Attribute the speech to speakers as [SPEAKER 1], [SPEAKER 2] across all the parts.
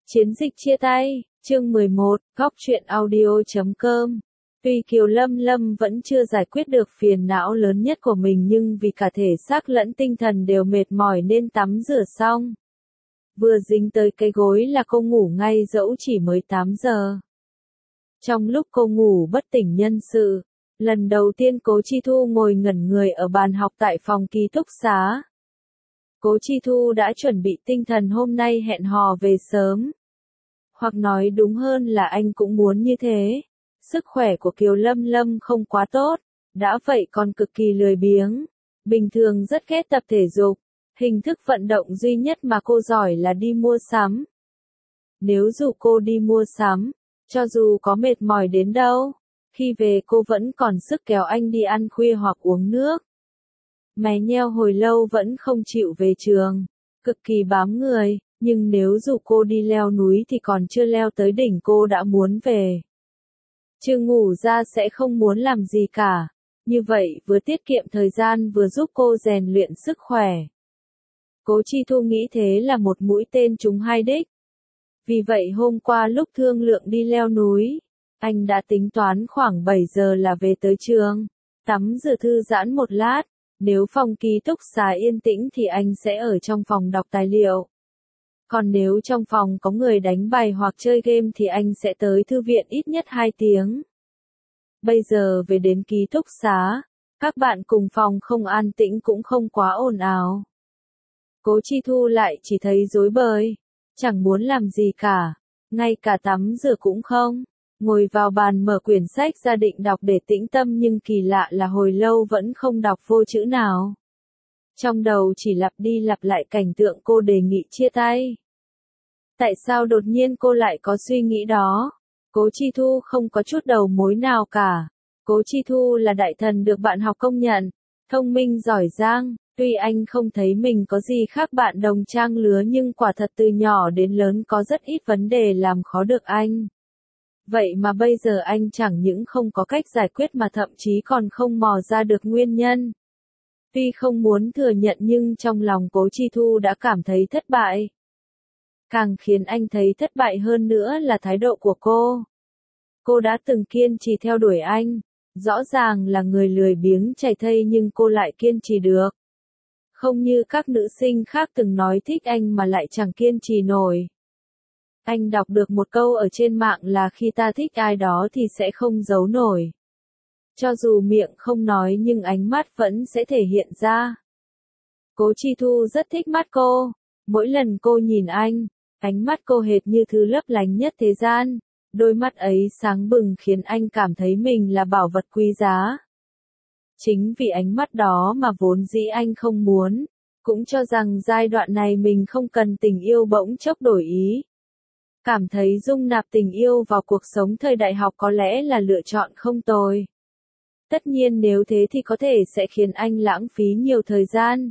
[SPEAKER 1] Chiến dịch chia tay, chương 11, góc truyện audio.com. Tuy Kiều Lâm Lâm vẫn chưa giải quyết được phiền não lớn nhất của mình nhưng vì cả thể xác lẫn tinh thần đều mệt mỏi nên tắm rửa xong. Vừa dính tới cái gối là cô ngủ ngay dẫu chỉ mới 8 giờ. Trong lúc cô ngủ bất tỉnh nhân sự, lần đầu tiên Cố Chi Thu ngồi ngẩn người ở bàn học tại phòng ký túc xá. Cố Chi Thu đã chuẩn bị tinh thần hôm nay hẹn hò về sớm. Hoặc nói đúng hơn là anh cũng muốn như thế. Sức khỏe của Kiều Lâm Lâm không quá tốt, đã vậy còn cực kỳ lười biếng. Bình thường rất ghét tập thể dục, hình thức vận động duy nhất mà cô giỏi là đi mua sắm. Nếu dụ cô đi mua sắm, cho dù có mệt mỏi đến đâu, khi về cô vẫn còn sức kéo anh đi ăn khuya hoặc uống nước. Mè nheo hồi lâu vẫn không chịu về trường, cực kỳ bám người, nhưng nếu dụ cô đi leo núi thì còn chưa leo tới đỉnh cô đã muốn về. Chưa ngủ ra sẽ không muốn làm gì cả, như vậy vừa tiết kiệm thời gian vừa giúp cô rèn luyện sức khỏe. Cố Chi Thu nghĩ thế là một mũi tên trúng hai đích. Vì vậy hôm qua lúc thương lượng đi leo núi, anh đã tính toán khoảng 7 giờ là về tới trường, tắm rửa thư giãn một lát, nếu phòng ký túc xá yên tĩnh thì anh sẽ ở trong phòng đọc tài liệu. Còn nếu trong phòng có người đánh bài hoặc chơi game thì anh sẽ tới thư viện ít nhất 2 tiếng. Bây giờ về đến ký túc xá, các bạn cùng phòng không an tĩnh cũng không quá ồn ào. Cố Chi Thu lại chỉ thấy rối bời, chẳng muốn làm gì cả, ngay cả tắm rửa cũng không. Ngồi vào bàn mở quyển sách ra định đọc để tĩnh tâm nhưng kỳ lạ là hồi lâu vẫn không đọc vô chữ nào. Trong đầu chỉ lặp đi lặp lại cảnh tượng cô đề nghị chia tay. Tại sao đột nhiên cô lại có suy nghĩ đó? Cố Chi Thu không có chút đầu mối nào cả. Cố Chi Thu là đại thần được bạn học công nhận, thông minh giỏi giang, tuy anh không thấy mình có gì khác bạn đồng trang lứa nhưng quả thật từ nhỏ đến lớn có rất ít vấn đề làm khó được anh. Vậy mà bây giờ anh chẳng những không có cách giải quyết mà thậm chí còn không mò ra được nguyên nhân. Tuy không muốn thừa nhận nhưng trong lòng Cố Chi Thu đã cảm thấy thất bại. Càng khiến anh thấy thất bại hơn nữa là thái độ của cô. Cô đã từng kiên trì theo đuổi anh, rõ ràng là người lười biếng chảy thây nhưng cô lại kiên trì được. Không như các nữ sinh khác từng nói thích anh mà lại chẳng kiên trì nổi. Anh đọc được một câu ở trên mạng là khi ta thích ai đó thì sẽ không giấu nổi. Cho dù miệng không nói nhưng ánh mắt vẫn sẽ thể hiện ra. Cố Chi Thu rất thích mắt cô. Mỗi lần cô nhìn anh, ánh mắt cô hệt như thứ lấp lánh nhất thế gian. Đôi mắt ấy sáng bừng khiến anh cảm thấy mình là bảo vật quý giá. Chính vì ánh mắt đó mà vốn dĩ anh không muốn, cũng cho rằng giai đoạn này mình không cần tình yêu bỗng chốc đổi ý. Cảm thấy dung nạp tình yêu vào cuộc sống thời đại học có lẽ là lựa chọn không tồi. Tất nhiên nếu thế thì có thể sẽ khiến anh lãng phí nhiều thời gian.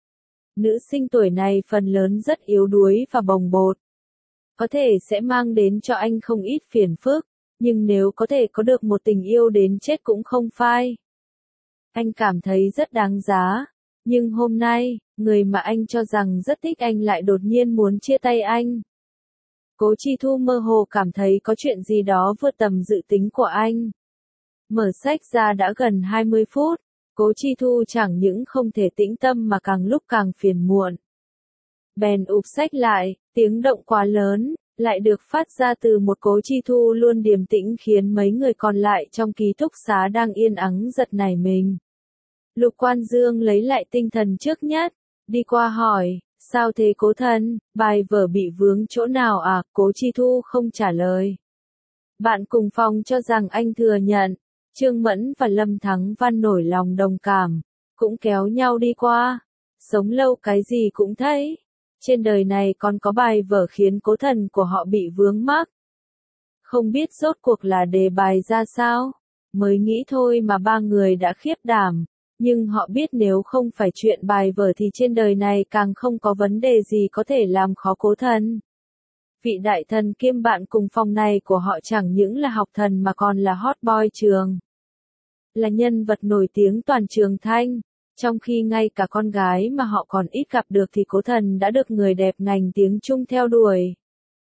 [SPEAKER 1] Nữ sinh tuổi này phần lớn rất yếu đuối và bồng bột. Có thể sẽ mang đến cho anh không ít phiền phức, nhưng nếu có thể có được một tình yêu đến chết cũng không phai. Anh cảm thấy rất đáng giá, nhưng hôm nay, người mà anh cho rằng rất thích anh lại đột nhiên muốn chia tay anh. Cố Chi Thu mơ hồ cảm thấy có chuyện gì đó vượt tầm dự tính của anh. Mở sách ra đã gần 20 phút, Cố Chi Thu chẳng những không thể tĩnh tâm mà càng lúc càng phiền muộn. Bèn ụp sách lại, tiếng động quá lớn, lại được phát ra từ một Cố Chi Thu luôn điềm tĩnh khiến mấy người còn lại trong ký túc xá đang yên ắng giật nảy mình. Lục Quan Dương lấy lại tinh thần trước nhất, đi qua hỏi, sao thế Cố thân, bài vở bị vướng chỗ nào à? Cố Chi Thu không trả lời. Bạn cùng phòng cho rằng anh thừa nhận. Trương Mẫn và Lâm Thắng Văn nổi lòng đồng cảm, cũng kéo nhau đi qua. Sống lâu cái gì cũng thấy. Trên đời này còn có bài vở khiến cố thần của họ bị vướng mắc. Không biết rốt cuộc là đề bài ra sao. Mới nghĩ thôi mà ba người đã khiếp đảm. Nhưng họ biết nếu không phải chuyện bài vở thì trên đời này càng không có vấn đề gì có thể làm khó cố thần. Vị đại thần kiêm bạn cùng phòng này của họ chẳng những là học thần mà còn là hot boy trường. Là nhân vật nổi tiếng toàn trường Thanh, trong khi ngay cả con gái mà họ còn ít gặp được thì cố thần đã được người đẹp ngành tiếng Trung theo đuổi.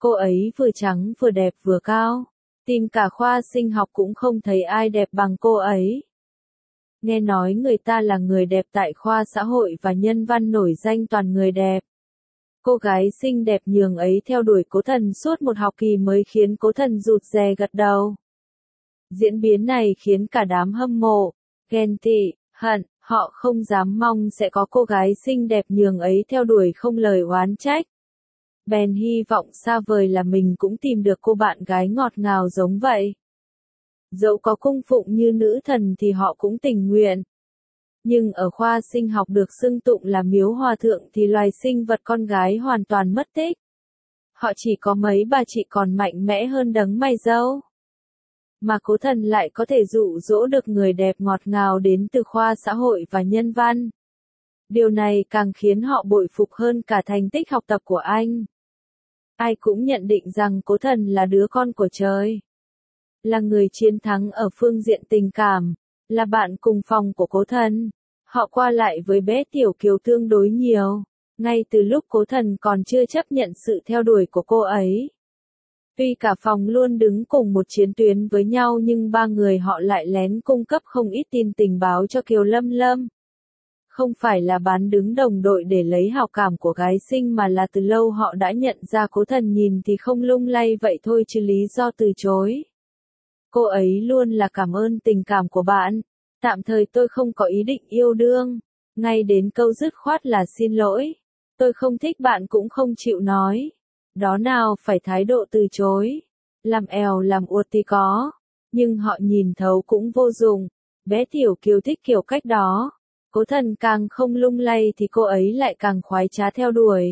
[SPEAKER 1] Cô ấy vừa trắng vừa đẹp vừa cao. Tìm cả khoa sinh học cũng không thấy ai đẹp bằng cô ấy. Nghe nói người ta là người đẹp tại khoa xã hội và nhân văn nổi danh toàn người đẹp. Cô gái xinh đẹp nhường ấy theo đuổi Cố Thần suốt một học kỳ mới khiến Cố Thần rụt rè gật đầu. Diễn biến này khiến cả đám hâm mộ, ghen tị, hận, họ không dám mong sẽ có cô gái xinh đẹp nhường ấy theo đuổi không lời oán trách. Bèn hy vọng xa vời là mình cũng tìm được cô bạn gái ngọt ngào giống vậy. Dẫu có cung phụng như nữ thần thì họ cũng tình nguyện. Nhưng ở khoa sinh học được xưng tụng là miếu hòa thượng thì loài sinh vật con gái hoàn toàn mất tích. Họ chỉ có mấy bà chị còn mạnh mẽ hơn đấng mày râu. Mà Cố Thần lại có thể dụ dỗ được người đẹp ngọt ngào đến từ khoa xã hội và nhân văn. Điều này càng khiến họ bội phục hơn cả thành tích học tập của anh. Ai cũng nhận định rằng Cố Thần là đứa con của trời. Là người chiến thắng ở phương diện tình cảm, là bạn cùng phòng của Cố Thần. Họ qua lại với bé Tiểu Kiều tương đối nhiều, ngay từ lúc Cố Thần còn chưa chấp nhận sự theo đuổi của cô ấy. Tuy cả phòng luôn đứng cùng một chiến tuyến với nhau nhưng ba người họ lại lén cung cấp không ít tin tình báo cho Kiều Lâm Lâm. Không phải là bán đứng đồng đội để lấy hào cảm của gái xinh mà là từ lâu họ đã nhận ra Cố Thần nhìn thì không lung lay vậy thôi chứ lý do từ chối. Cô ấy luôn là cảm ơn tình cảm của bạn. Tạm thời tôi không có ý định yêu đương. Ngay đến câu dứt khoát là xin lỗi. Tôi không thích bạn cũng không chịu nói. Đó nào phải thái độ từ chối. Làm èo làm uột thì có. Nhưng họ nhìn thấu cũng vô dụng. Bé Tiểu Kiều thích kiểu cách đó. Cố Thần càng không lung lay thì cô ấy lại càng khoái trá theo đuổi.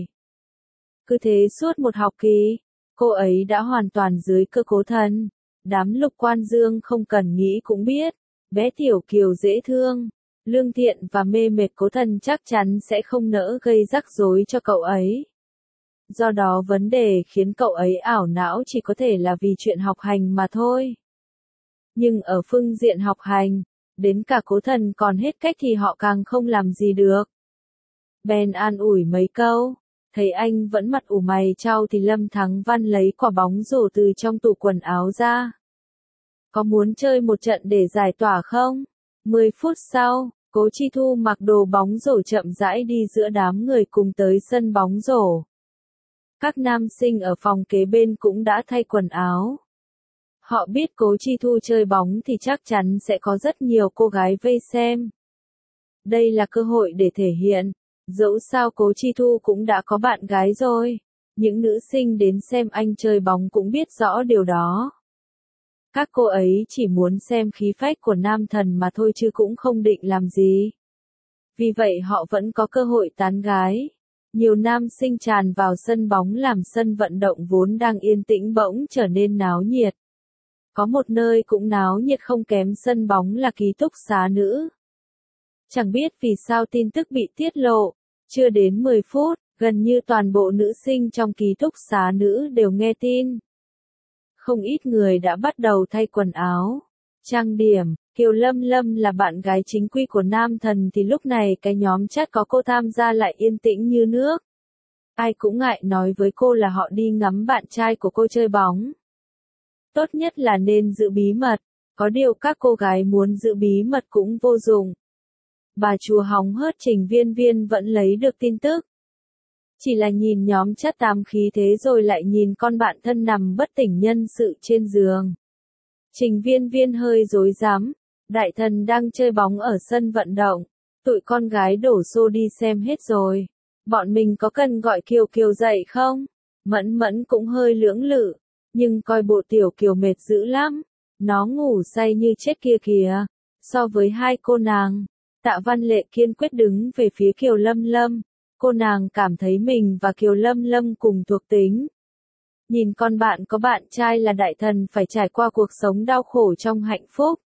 [SPEAKER 1] Cứ thế suốt một học kỳ, cô ấy đã hoàn toàn dưới cơ Cố Thần. Đám Lục Quan Dương không cần nghĩ cũng biết, bé Tiểu Kiều dễ thương, lương thiện và mê mệt Cố Thần chắc chắn sẽ không nỡ gây rắc rối cho cậu ấy. Do đó vấn đề khiến cậu ấy ảo não chỉ có thể là vì chuyện học hành mà thôi. Nhưng ở phương diện học hành, đến cả Cố Thần còn hết cách thì họ càng không làm gì được. Bèn an ủi mấy câu, thấy anh vẫn mặt ủ mày chau thì Lâm Thắng Văn lấy quả bóng rổ từ trong tủ quần áo ra. Có muốn chơi một trận để giải tỏa không? 10 phút sau, Cố Chi Thu mặc đồ bóng rổ chậm rãi đi giữa đám người cùng tới sân bóng rổ. Các nam sinh ở phòng kế bên cũng đã thay quần áo. Họ biết Cố Chi Thu chơi bóng thì chắc chắn sẽ có rất nhiều cô gái vây xem. Đây là cơ hội để thể hiện, dẫu sao Cố Chi Thu cũng đã có bạn gái rồi. Những nữ sinh đến xem anh chơi bóng cũng biết rõ điều đó. Các cô ấy chỉ muốn xem khí phách của nam thần mà thôi chứ cũng không định làm gì. Vì vậy họ vẫn có cơ hội tán gái. Nhiều nam sinh tràn vào sân bóng làm sân vận động vốn đang yên tĩnh bỗng trở nên náo nhiệt. Có một nơi cũng náo nhiệt không kém sân bóng là ký túc xá nữ. Chẳng biết vì sao tin tức bị tiết lộ, chưa đến 10 phút, gần như toàn bộ nữ sinh trong ký túc xá nữ đều nghe tin. Không ít người đã bắt đầu thay quần áo, trang điểm. Kiều Lâm Lâm là bạn gái chính quy của nam thần thì lúc này cái nhóm chat có cô tham gia lại yên tĩnh như nước. Ai cũng ngại nói với cô là họ đi ngắm bạn trai của cô chơi bóng. Tốt nhất là nên giữ bí mật, có điều các cô gái muốn giữ bí mật cũng vô dụng. Bà chùa hóng hớt Trình Viên Viên vẫn lấy được tin tức. Chỉ là nhìn nhóm chat tám khí thế rồi lại nhìn con bạn thân nằm bất tỉnh nhân sự trên giường. Trình Viên Viên hơi rối rắm, đại thần đang chơi bóng ở sân vận động, tụi con gái đổ xô đi xem hết rồi. Bọn mình có cần gọi Kiều Kiều dậy không? Mẫn Mẫn cũng hơi lưỡng lự, nhưng coi bộ Tiểu Kiều mệt dữ lắm, nó ngủ say như chết kia kìa. So với hai cô nàng, Tạ Văn Lệ kiên quyết đứng về phía Kiều Lâm Lâm. Cô nàng cảm thấy mình và Kiều Lâm Lâm cùng thuộc tính. Nhìn con bạn có bạn trai là đại thần phải trải qua cuộc sống đau khổ trong hạnh phúc.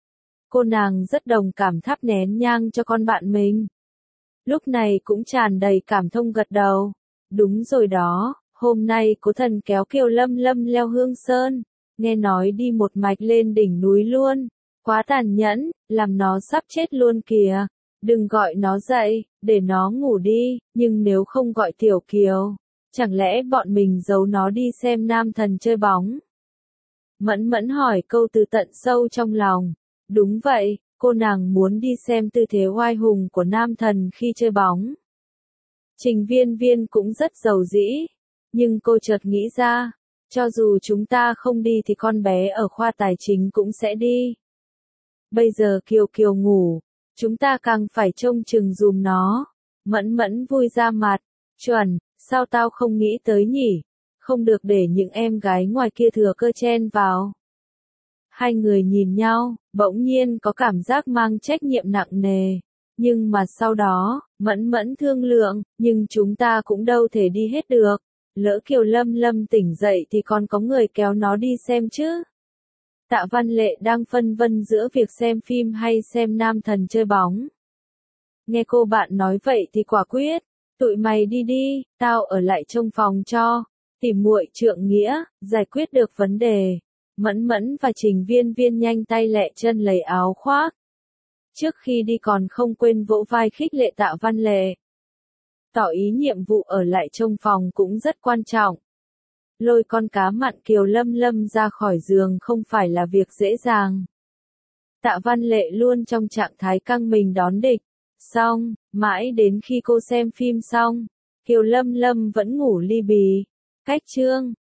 [SPEAKER 1] Cô nàng rất đồng cảm thắp nén nhang cho con bạn mình. Lúc này cũng tràn đầy cảm thông gật đầu. Đúng rồi đó, hôm nay Cố Thần kéo Kiều Lâm Lâm leo Hương Sơn. Nghe nói đi một mạch lên đỉnh núi luôn. Quá tàn nhẫn, làm nó sắp chết luôn kìa. Đừng gọi nó dậy, để nó ngủ đi, nhưng nếu không gọi Tiểu Kiều, Chẳng lẽ bọn mình giấu nó đi xem nam thần chơi bóng? Mẫn Mẫn hỏi câu từ tận sâu trong lòng. Đúng vậy, cô nàng muốn đi xem tư thế oai hùng của nam thần khi chơi bóng. Trình Viên Viên cũng rất giàu dĩ, nhưng cô chợt nghĩ ra, cho dù chúng ta không đi thì con bé ở khoa tài chính cũng sẽ đi. Bây giờ Kiều Kiều ngủ, chúng ta càng phải trông chừng giùm nó. Mẫn Mẫn vui ra mặt, chuẩn, sao tao không nghĩ tới nhỉ? Không được để những em gái ngoài kia thừa cơ chen vào. Hai người nhìn nhau, bỗng nhiên có cảm giác mang trách nhiệm nặng nề. Nhưng mà sau đó, Mẫn Mẫn thương lượng, nhưng chúng ta cũng đâu thể đi hết được. Lỡ Kiều Lâm Lâm tỉnh dậy thì còn có người kéo nó đi xem chứ. Tạ Văn Lệ đang phân vân giữa việc xem phim hay xem nam thần chơi bóng. Nghe cô bạn nói vậy thì quả quyết, tụi mày đi đi, tao ở lại trông phòng cho, tìm muội trượng nghĩa, giải quyết được vấn đề. Mẫn Mẫn và Trình Viên Viên nhanh tay lẹ chân lấy áo khoác. Trước khi đi còn không quên vỗ vai khích lệ Tạ Văn Lệ. Tỏ ý nhiệm vụ ở lại trông phòng cũng rất quan trọng. Lôi con cá mặn Kiều Lâm Lâm ra khỏi giường không phải là việc dễ dàng. Tạ Văn Lệ luôn trong trạng thái căng mình đón địch. Xong, mãi đến khi cô xem phim xong, Kiều Lâm Lâm vẫn ngủ li bì. Cách chương